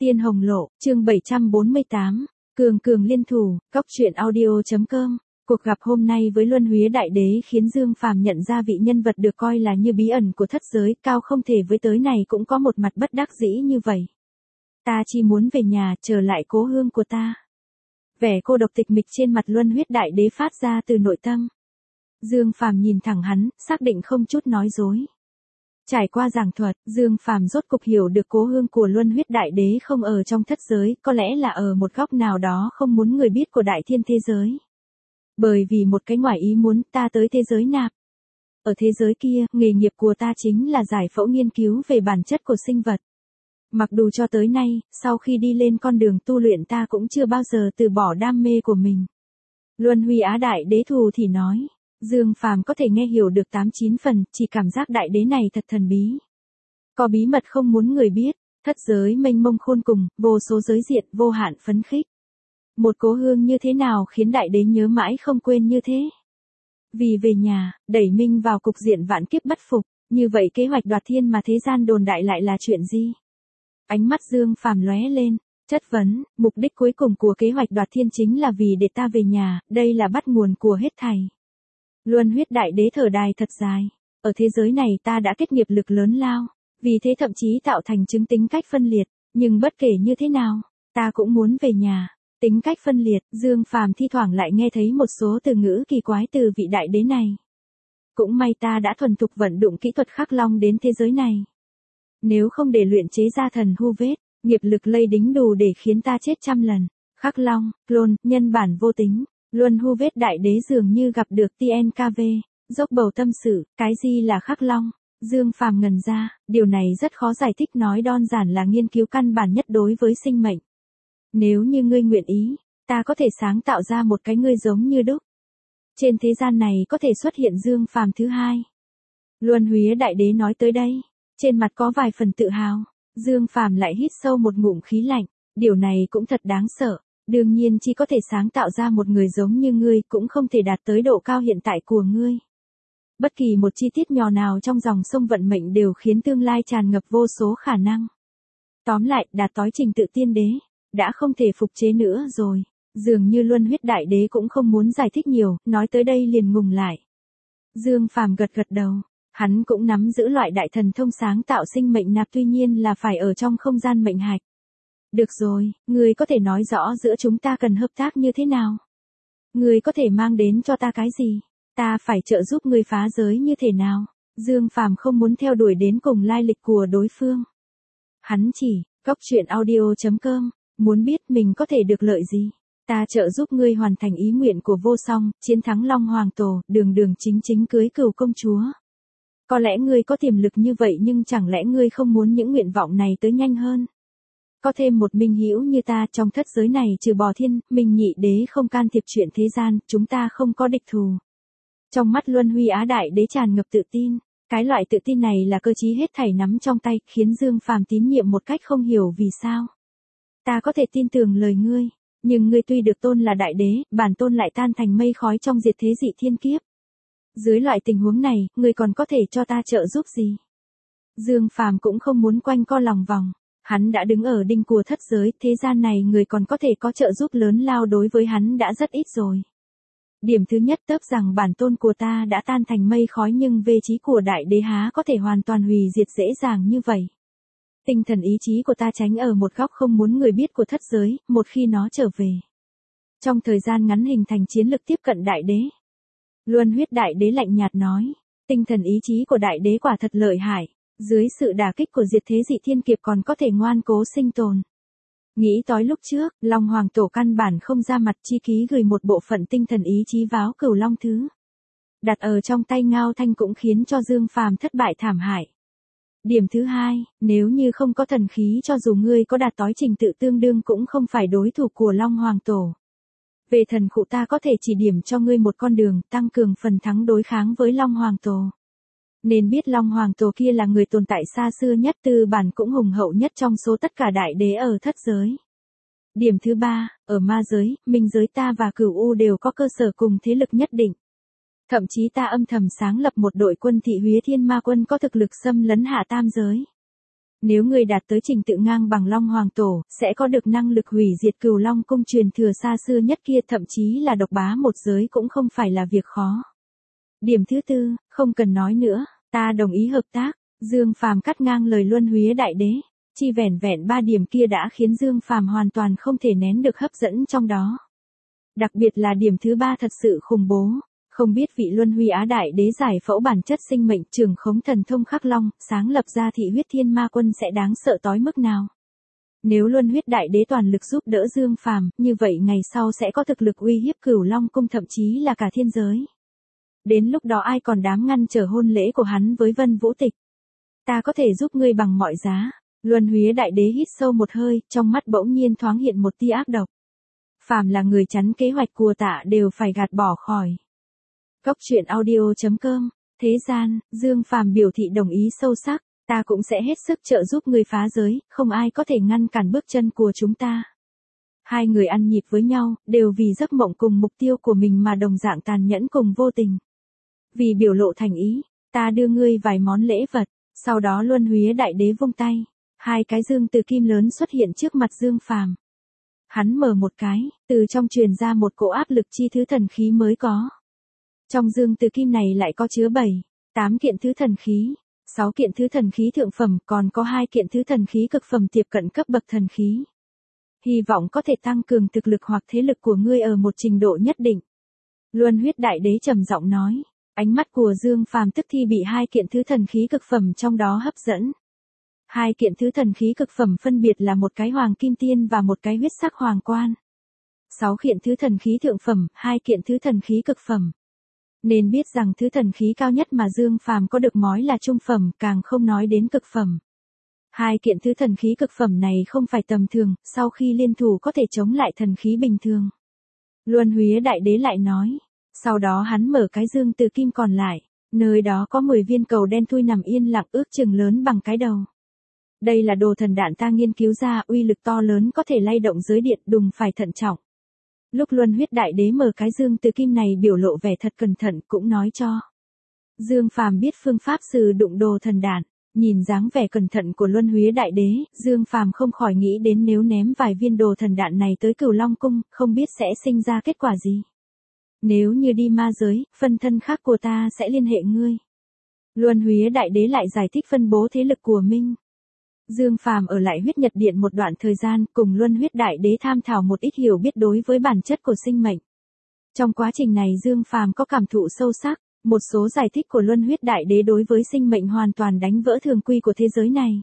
Tiên Hồng Lộ, chương 748, Cường Cường liên thủ, Cóc truyện audio.com. Cuộc gặp hôm nay với Luân Huế Đại Đế khiến Dương Phàm nhận ra vị nhân vật được coi là như bí ẩn của thất giới, cao không thể với tới này cũng có một mặt bất đắc dĩ như vậy. Ta chỉ muốn về nhà, trở lại cố hương của ta. Vẻ cô độc tịch mịch trên mặt Luân Huyết Đại Đế phát ra từ nội tâm. Dương Phàm nhìn thẳng hắn, xác định không chút nói dối. Trải qua giảng thuật, Dương Phàm rốt cục hiểu được cố hương của Luân Huyết Đại Đế không ở trong thất giới, có lẽ là ở một góc nào đó không muốn người biết của đại thiên thế giới. Bởi vì một cái ngoài ý muốn, ta tới thế giới nạp. Ở thế giới kia, nghề nghiệp của ta chính là giải phẫu nghiên cứu về bản chất của sinh vật. Mặc dù cho tới nay, sau khi đi lên con đường tu luyện ta cũng chưa bao giờ từ bỏ đam mê của mình. Luân Huy Á Đại Đế thù thì nói. Dương Phàm có thể nghe hiểu được 8-9 phần, chỉ cảm giác đại đế này thật thần bí. Có bí mật không muốn người biết, thất giới mênh mông khôn cùng, vô số giới diện, vô hạn phấn khích. Một cố hương như thế nào khiến đại đế nhớ mãi không quên như thế? Vì về nhà, đẩy minh vào cục diện vạn kiếp bất phục, như vậy kế hoạch đoạt thiên mà thế gian đồn đại lại là chuyện gì? Ánh mắt Dương Phàm lóe lên, chất vấn, mục đích cuối cùng của kế hoạch đoạt thiên chính là vì để ta về nhà, đây là bắt nguồn của hết thảy. Luân Huyết Đại Đế thở dài thật dài. Ở thế giới này ta đã kết nghiệp lực lớn lao, vì thế thậm chí tạo thành chứng tính cách phân liệt, nhưng bất kể như thế nào, ta cũng muốn về nhà. Tính cách phân liệt, Dương Phàm thi thoảng lại nghe thấy một số từ ngữ kỳ quái từ vị đại đế này. Cũng may ta đã thuần thục vận dụng kỹ thuật khắc long đến thế giới này. Nếu không để luyện chế ra thần hu vết, nghiệp lực lây đính đủ để khiến ta chết trăm lần. Khắc long, clone, nhân bản vô tính. Luân Hu Vết Đại Đế dường như gặp được TNKV, dốc bầu tâm sự, cái gì là khắc long? Dương Phàm ngần ra, điều này rất khó giải thích, nói đơn giản là nghiên cứu căn bản nhất đối với sinh mệnh. Nếu như ngươi nguyện ý, ta có thể sáng tạo ra một cái ngươi giống như đúc. Trên thế gian này có thể xuất hiện Dương Phàm thứ hai. Luân Huế Đại Đế nói tới đây, trên mặt có vài phần tự hào. Dương Phàm lại hít sâu một ngụm khí lạnh, điều này cũng thật đáng sợ. Đương nhiên chỉ có thể sáng tạo ra một người giống như ngươi, cũng không thể đạt tới độ cao hiện tại của ngươi. Bất kỳ một chi tiết nhỏ nào trong dòng sông vận mệnh đều khiến tương lai tràn ngập vô số khả năng. Tóm lại, đạt tới trình tự tiên đế, đã không thể phục chế nữa rồi. Dường như Luân Huyết Đại Đế cũng không muốn giải thích nhiều, nói tới đây liền ngừng lại. Dương Phàm gật gật đầu, hắn cũng nắm giữ loại đại thần thông sáng tạo sinh mệnh nạp, tuy nhiên là phải ở trong không gian mệnh hạch. Được rồi, ngươi có thể nói rõ giữa chúng ta cần hợp tác như thế nào? Ngươi có thể mang đến cho ta cái gì? Ta phải trợ giúp ngươi phá giới như thế nào? Dương Phàm không muốn theo đuổi đến cùng lai lịch của đối phương. Hắn chỉ, Cóc truyện audio.com, muốn biết mình có thể được lợi gì? Ta trợ giúp ngươi hoàn thành ý nguyện của vô song, chiến thắng Long Hoàng Tổ, đường đường chính chính cưới Cửu công chúa. Có lẽ ngươi có tiềm lực như vậy, nhưng chẳng lẽ ngươi không muốn những nguyện vọng này tới nhanh hơn? Có thêm một minh hữu như ta trong thất giới này, trừ bò thiên, minh nhị đế không can thiệp chuyện thế gian, chúng ta không có địch thù. Trong mắt Luân Huy Á Đại Đế tràn ngập tự tin, cái loại tự tin này là cơ chí hết thảy nắm trong tay, khiến Dương Phàm tín nhiệm một cách không hiểu vì sao. Ta có thể tin tưởng lời ngươi, nhưng ngươi tuy được tôn là đại đế, bản tôn lại tan thành mây khói trong diệt thế dị thiên kiếp. Dưới loại tình huống này, ngươi còn có thể cho ta trợ giúp gì? Dương Phàm cũng không muốn quanh co lòng vòng. Hắn đã đứng ở đỉnh của thất giới, thế gian này người còn có thể có trợ giúp lớn lao đối với hắn đã rất ít rồi. Điểm thứ nhất, tớp rằng bản tôn của ta đã tan thành mây khói, nhưng về trí của đại đế há có thể hoàn toàn hủy diệt dễ dàng như vậy. Tinh thần ý chí của ta tránh ở một góc không muốn người biết của thất giới, một khi nó trở về. Trong thời gian ngắn hình thành chiến lực tiếp cận đại đế. Luân Huyết Đại Đế lạnh nhạt nói, tinh thần ý chí của đại đế quả thật lợi hại. Dưới sự đả kích của diệt thế dị thiên kiếp còn có thể ngoan cố sinh tồn. Nghĩ tới lúc trước, Long Hoàng Tổ căn bản không ra mặt, chi ký gửi một bộ phận tinh thần ý chí váo Cửu Long thứ. Đặt ở trong tay Ngao Thanh cũng khiến cho Dương Phàm thất bại thảm hại. Điểm thứ hai, nếu như không có thần khí, cho dù ngươi có đạt tới trình tự tương đương cũng không phải đối thủ của Long Hoàng Tổ. Về thần khụ ta có thể chỉ điểm cho ngươi một con đường, tăng cường phần thắng đối kháng với Long Hoàng Tổ. Nên biết Long Hoàng Tổ kia là người tồn tại xa xưa nhất, tư bản cũng hùng hậu nhất trong số tất cả đại đế ở thất giới. Điểm thứ ba, ở ma giới, minh giới ta và Cửu U đều có cơ sở cùng thế lực nhất định. Thậm chí ta âm thầm sáng lập một đội quân thị Huế Thiên Ma Quân có thực lực xâm lấn hạ tam giới. Nếu ngươi đạt tới trình tự ngang bằng Long Hoàng Tổ, sẽ có được năng lực hủy diệt Cửu Long cung truyền thừa xa xưa nhất kia, thậm chí là độc bá một giới cũng không phải là việc khó. Điểm thứ tư, không cần nói nữa, ta đồng ý hợp tác. Dương Phàm cắt ngang lời Luân Húy Đại Đế. Chỉ vẻn vẹn 3 điểm kia đã khiến Dương Phàm hoàn toàn không thể nén được hấp dẫn trong đó. Đặc biệt là điểm thứ 3 thật sự khủng bố. Không biết vị Luân Huy Á Đại Đế giải phẫu bản chất sinh mệnh, trường khống thần thông khắc long, sáng lập ra thị huyết thiên ma quân sẽ đáng sợ tới mức nào. Nếu Luân Huyết Đại Đế toàn lực giúp đỡ Dương Phàm, như vậy ngày sau sẽ có thực lực uy hiếp Cửu Long cung, thậm chí là cả thiên giới. Đến lúc đó ai còn dám ngăn trở hôn lễ của hắn với Vân Vũ Tịch. Ta có thể giúp ngươi bằng mọi giá. Luân Húy Đại Đế hít sâu một hơi, trong mắt bỗng nhiên thoáng hiện một tia ác độc. Phàm là người chắn kế hoạch của tạ đều phải gạt bỏ khỏi. Cốc truyện audio.com. Thế gian, Dương Phàm biểu thị đồng ý sâu sắc, ta cũng sẽ hết sức trợ giúp ngươi phá giới, không ai có thể ngăn cản bước chân của chúng ta. Hai người ăn nhịp với nhau, đều vì giấc mộng cùng mục tiêu của mình mà đồng dạng tàn nhẫn cùng vô tình. Vì biểu lộ thành ý, ta đưa ngươi vài món lễ vật, sau đó Luân Húy Đại Đế vung tay, 2 cái dương từ kim lớn xuất hiện trước mặt Dương Phàm. Hắn mở một cái, từ trong truyền ra một cỗ áp lực chi thứ thần khí mới có. Trong dương từ kim này lại có chứa 8 kiện thứ thần khí, 6 kiện thứ thần khí thượng phẩm, còn có 2 kiện thứ thần khí cực phẩm tiếp cận cấp bậc thần khí. Hy vọng có thể tăng cường thực lực hoặc thế lực của ngươi ở một trình độ nhất định. Luân Huyết Đại Đế trầm giọng nói, ánh mắt của Dương Phàm tức thì bị 2 kiện thứ thần khí cực phẩm trong đó hấp dẫn. 2 kiện thứ thần khí cực phẩm phân biệt là một cái hoàng kim tiên và một cái huyết sắc hoàng quan. 6 kiện thứ thần khí thượng phẩm, 2 kiện thứ thần khí cực phẩm. Nên biết rằng thứ thần khí cao nhất mà Dương Phàm có được mói là trung phẩm, càng không nói đến cực phẩm. 2 kiện thứ thần khí cực phẩm này không phải tầm thường, sau khi liên thủ có thể chống lại thần khí bình thường. Luân Húy Đại Đế lại nói. Sau đó hắn mở cái dương từ kim còn lại, nơi đó có 10 viên cầu đen thui nằm yên lặng ước chừng lớn bằng cái đầu. Đây là đồ thần đạn ta nghiên cứu ra, uy lực to lớn có thể lay động giới điện, đùng phải thận trọng. Lúc Luân Huyết Đại Đế mở cái dương từ kim này biểu lộ vẻ thật cẩn thận, cũng nói cho Dương Phàm biết phương pháp sử dụng đồ thần đạn. Nhìn dáng vẻ cẩn thận của Luân Húy Đại Đế, Dương Phàm không khỏi nghĩ đến nếu ném vài viên đồ thần đạn này tới Cửu Long cung, không biết sẽ sinh ra kết quả gì. Nếu như đi ma giới, phân thân khác của ta sẽ liên hệ ngươi. Luân Húy Đại Đế lại giải thích phân bố thế lực của mình. Dương Phàm ở lại huyết nhật điện một đoạn thời gian, cùng Luân Huyết Đại Đế tham thảo một ít hiểu biết đối với bản chất của sinh mệnh. Trong quá trình này Dương Phàm có cảm thụ sâu sắc, một số giải thích của Luân Huyết Đại Đế đối với sinh mệnh hoàn toàn đánh vỡ thường quy của thế giới này.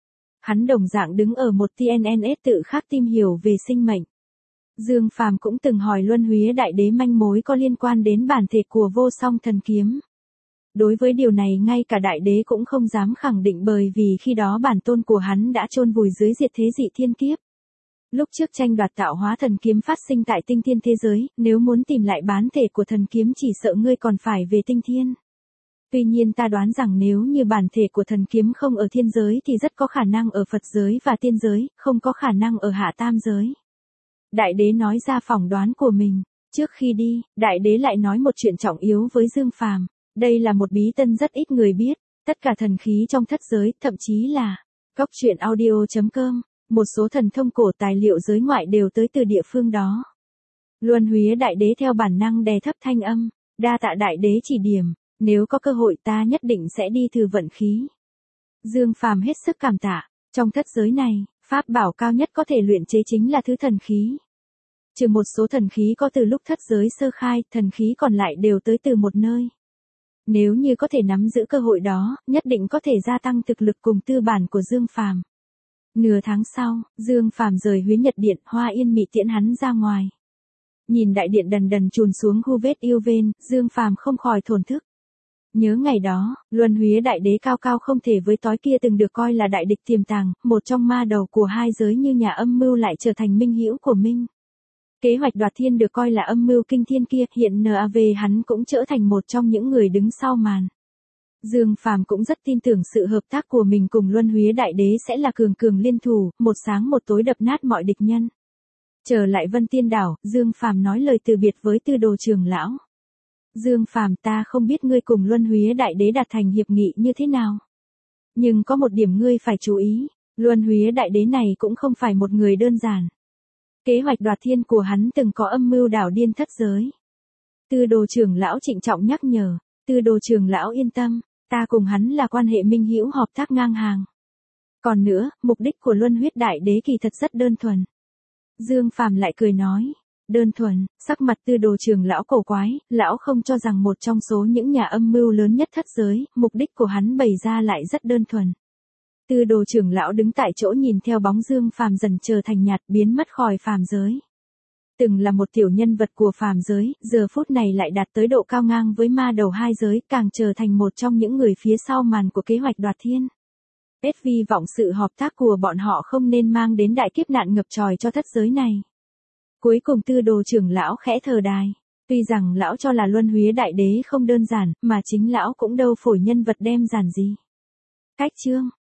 Hắn đồng dạng đứng ở một TNNS tự khác tìm hiểu về sinh mệnh. Dương Phàm cũng từng hỏi Luân Húy Đại Đế manh mối có liên quan đến bản thể của Vô Song Thần Kiếm. Đối với điều này ngay cả Đại Đế cũng không dám khẳng định, bởi vì khi đó bản tôn của hắn đã chôn vùi dưới diệt thế dị thiên kiếp. Lúc trước tranh đoạt tạo hóa thần kiếm phát sinh tại tinh thiên thế giới, nếu muốn tìm lại bản thể của thần kiếm chỉ sợ ngươi còn phải về tinh thiên. Tuy nhiên ta đoán rằng nếu như bản thể của thần kiếm không ở thiên giới thì rất có khả năng ở Phật giới và tiên giới, không có khả năng ở hạ tam giới. Đại Đế nói ra phỏng đoán của mình. Trước khi đi, Đại Đế lại nói một chuyện trọng yếu với Dương Phàm. Đây là một bí tân rất ít người biết. Tất cả thần khí trong thất giới, thậm chí là Cốc truyện audio.com, một số thần thông cổ tài liệu giới ngoại đều tới từ địa phương đó. Luân Húy Đại Đế theo bản năng đè thấp thanh âm. Đa tạ Đại Đế chỉ điểm. Nếu có cơ hội ta nhất định sẽ đi thử vận khí. Dương Phàm hết sức cảm tạ. Trong thất giới này, pháp bảo cao nhất có thể luyện chế chính là thứ thần khí. Trừ một số thần khí có từ lúc thất giới sơ khai, thần khí còn lại đều tới từ một nơi. Nếu như có thể nắm giữ cơ hội đó, nhất định có thể gia tăng thực lực cùng tư bản của Dương Phàm. Nửa tháng sau, Dương Phàm rời Húy Nhật Điện, Hoa Yên Mị tiễn hắn ra ngoài. Nhìn đại điện đần đần chùn xuống hu vết yêu vên, Dương Phàm không khỏi thổn thức. Nhớ ngày đó, Luân Húy Đại Đế cao cao không thể với tói kia từng được coi là đại địch tiềm tàng, một trong ma đầu của hai giới như nhà âm mưu lại trở thành minh hữu của Minh. Kế hoạch đoạt thiên được coi là âm mưu kinh thiên kia, hiện NAV hắn cũng trở thành một trong những người đứng sau màn. Dương Phàm cũng rất tin tưởng sự hợp tác của mình cùng Luân Húy Đại Đế sẽ là cường cường liên thủ, một sáng một tối đập nát mọi địch nhân. Trở lại Vân Tiên Đảo, Dương Phàm nói lời từ biệt với Tư Đồ trưởng lão. Dương Phàm, ta không biết ngươi cùng Luân Húy Đại Đế đạt thành hiệp nghị như thế nào. Nhưng có một điểm ngươi phải chú ý, Luân Huế Đại Đế này cũng không phải một người đơn giản. Kế hoạch đoạt thiên của hắn từng có âm mưu đảo điên thất giới. Tư Đồ trưởng lão trịnh trọng nhắc nhở, Tư Đồ trưởng lão yên tâm, ta cùng hắn là quan hệ minh hữu hợp tác ngang hàng. Còn nữa, mục đích của Luân Huyết Đại Đế kỳ thật rất đơn thuần. Dương Phàm lại cười nói, đơn thuần, sắc mặt Tư Đồ trưởng lão cổ quái, lão không cho rằng một trong số những nhà âm mưu lớn nhất thất giới, mục đích của hắn bày ra lại rất đơn thuần. Tư Đồ trưởng lão đứng tại chỗ nhìn theo bóng Dương Phàm dần trở thành nhạt biến mất khỏi phàm giới. Từng là một tiểu nhân vật của phàm giới, giờ phút này lại đạt tới độ cao ngang với ma đầu hai giới, càng trở thành một trong những người phía sau màn của kế hoạch đoạt thiên. Hy vọng sự hợp tác của bọn họ không nên mang đến đại kiếp nạn ngập tròi cho thất giới này. Cuối cùng Tư Đồ trưởng lão khẽ thở dài. Tuy rằng lão cho là Luân Huế Đại Đế không đơn giản, mà chính lão cũng đâu phổi nhân vật đem giản gì. Cách chương